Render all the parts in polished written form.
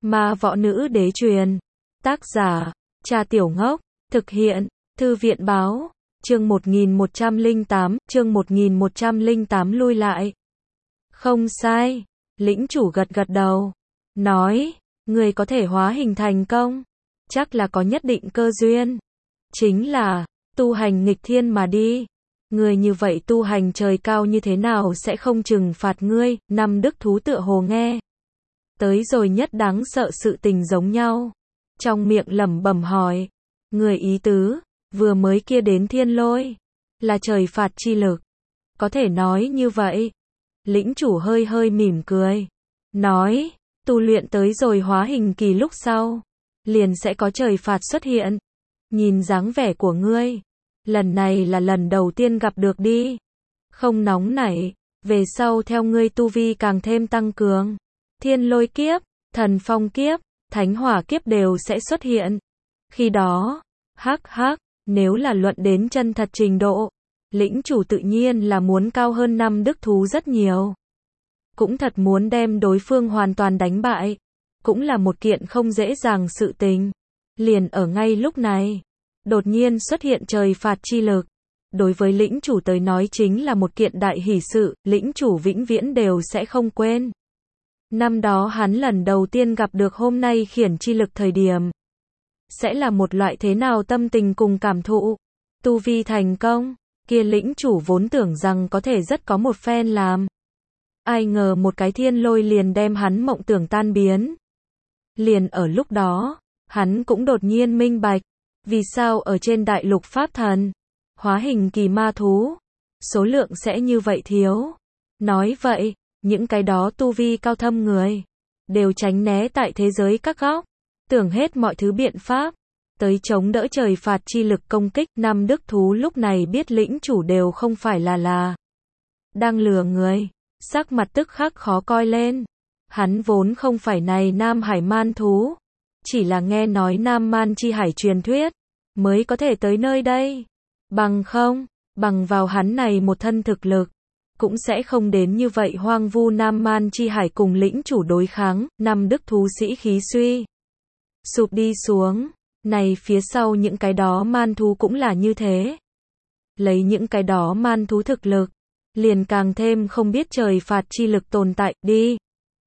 Ma võ nữ đế truyền. Tác giả, Cha Tiểu Ngốc. Thực hiện, Thư viện báo. Chương 1108 lui lại. Không sai. Lĩnh chủ gật gật đầu. Nói, người có thể hóa hình thành công. Chắc là có nhất định cơ duyên. Chính là, tu hành nghịch thiên mà đi. Người như vậy tu hành trời cao như thế nào sẽ không trừng phạt ngươi, năm đức thú tựa hồ nghe. Tới rồi nhất đáng sợ sự tình giống nhau. Trong miệng lẩm bẩm hỏi. Người ý tứ, vừa mới kia đến thiên lôi. Là trời phạt chi lực. Có thể nói như vậy. Lĩnh chủ hơi hơi mỉm cười. Nói, tu luyện tới rồi hóa hình kỳ lúc sau. Liền sẽ có trời phạt xuất hiện. Nhìn dáng vẻ của ngươi. Lần này là lần đầu tiên gặp được đi. Không nóng nảy. Về sau theo ngươi tu vi càng thêm tăng cường. Thiên lôi kiếp, thần phong kiếp, thánh hỏa kiếp đều sẽ xuất hiện. Khi đó, nếu là luận đến chân thật trình độ, lĩnh chủ tự nhiên là muốn cao hơn năm đức thú rất nhiều. Cũng thật muốn đem đối phương hoàn toàn đánh bại. Cũng là một kiện không dễ dàng sự tình. Liền ở ngay lúc này, đột nhiên xuất hiện trời phạt chi lực. Đối với lĩnh chủ tới nói chính là một kiện đại hỷ sự, lĩnh chủ vĩnh viễn đều sẽ không quên. Năm đó hắn lần đầu tiên gặp được hôm nay khiển chi lực thời điểm. Sẽ là một loại thế nào tâm tình cùng cảm thụ. Tu vi thành công, kia lĩnh chủ vốn tưởng rằng có thể rất có một phen làm. Ai ngờ một cái thiên lôi liền đem hắn mộng tưởng tan biến. Liền ở lúc đó, hắn cũng đột nhiên minh bạch. Vì sao ở trên đại lục pháp thần, hóa hình kỳ ma thú, số lượng sẽ như vậy thiếu. Nói vậy, những cái đó tu vi cao thâm người, đều tránh né tại thế giới các góc, tưởng hết mọi thứ biện pháp, tới chống đỡ trời phạt chi lực công kích. Năm đức thú lúc này biết lĩnh chủ đều không phải là đang lừa người, sắc mặt tức khắc khó coi lên. Hắn vốn không phải này Nam Hải man thú, chỉ là nghe nói Nam Man chi hải truyền thuyết, mới có thể tới nơi đây. Bằng vào hắn này một thân thực lực, cũng sẽ không đến như vậy hoang vu. Nam Man chi hải cùng lĩnh chủ đối kháng, năm đức thú sĩ khí suy sụp đi xuống. Này phía sau những cái đó man thú cũng là như thế. Lấy những cái đó man thú thực lực, liền càng thêm không biết trời phạt chi lực tồn tại, đi.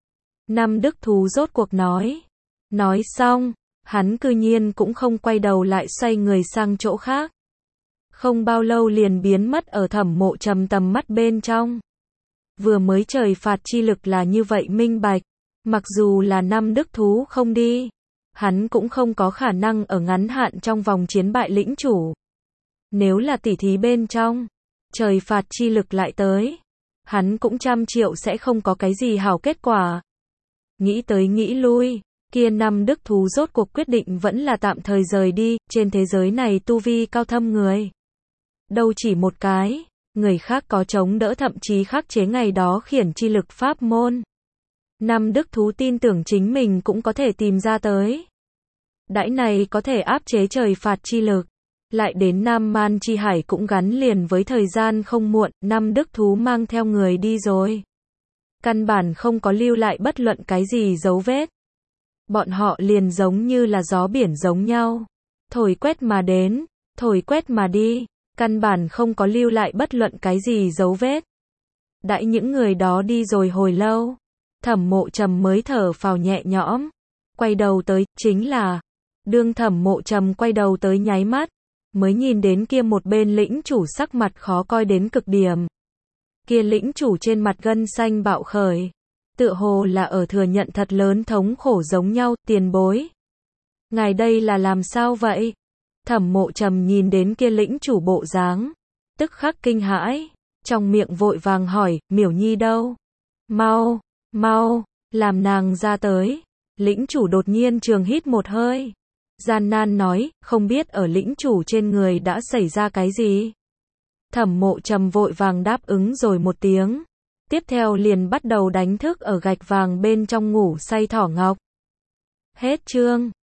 Năm đức thú rốt cuộc nói. Nói xong, hắn cư nhiên cũng không quay đầu lại xoay người sang chỗ khác. Không bao lâu liền biến mất ở Thẩm Mộ Trầm tầm mắt bên trong. Vừa mới trời phạt chi lực là như vậy minh bạch. Mặc dù là năm đức thú không đi, hắn cũng không có khả năng ở ngắn hạn trong vòng chiến bại lĩnh chủ. Nếu là tỉ thí bên trong, trời phạt chi lực lại tới, hắn cũng 100 triệu sẽ không có cái gì hảo kết quả. Nghĩ tới nghĩ lui, kia năm đức thú rốt cuộc quyết định vẫn là tạm thời rời đi. Trên thế giới này tu vi cao thâm người đâu chỉ một cái, người khác có chống đỡ thậm chí khắc chế ngày đó khiển chi lực pháp môn. Năm đức thú tin tưởng chính mình cũng có thể tìm ra tới. Đãi này có thể áp chế trời phạt chi lực. Lại đến Nam Man chi hải cũng gắn liền với thời gian không muộn, năm đức thú mang theo người đi rồi. Căn bản không có lưu lại bất luận cái gì dấu vết. Bọn họ liền giống như là gió biển giống nhau. Thổi quét mà đến, thổi quét mà đi. Căn bản không có lưu lại bất luận cái gì dấu vết. Đãi những người đó đi rồi hồi lâu, Thẩm Mộ Trầm mới thở phào nhẹ nhõm. Quay đầu tới, chính là, đương Thẩm Mộ Trầm quay đầu tới nháy mắt, mới nhìn đến kia một bên lĩnh chủ sắc mặt khó coi đến cực điểm. Kia lĩnh chủ trên mặt gân xanh bạo khởi, tựa hồ là ở thừa nhận thật lớn thống khổ giống nhau. Tiền bối, ngài đây là làm sao vậy? Thẩm Mộ Trầm nhìn đến kia lĩnh chủ bộ dáng, tức khắc kinh hãi, trong miệng vội vàng hỏi, Miểu Nhi đâu? Mau, làm nàng ra tới. Lĩnh chủ đột nhiên trường hít một hơi, gian nan nói, không biết ở lĩnh chủ trên người đã xảy ra cái gì. Thẩm Mộ Trầm vội vàng đáp ứng rồi một tiếng, tiếp theo liền bắt đầu đánh thức ở gạch vàng bên trong ngủ say thỏ ngọc. Hết chương.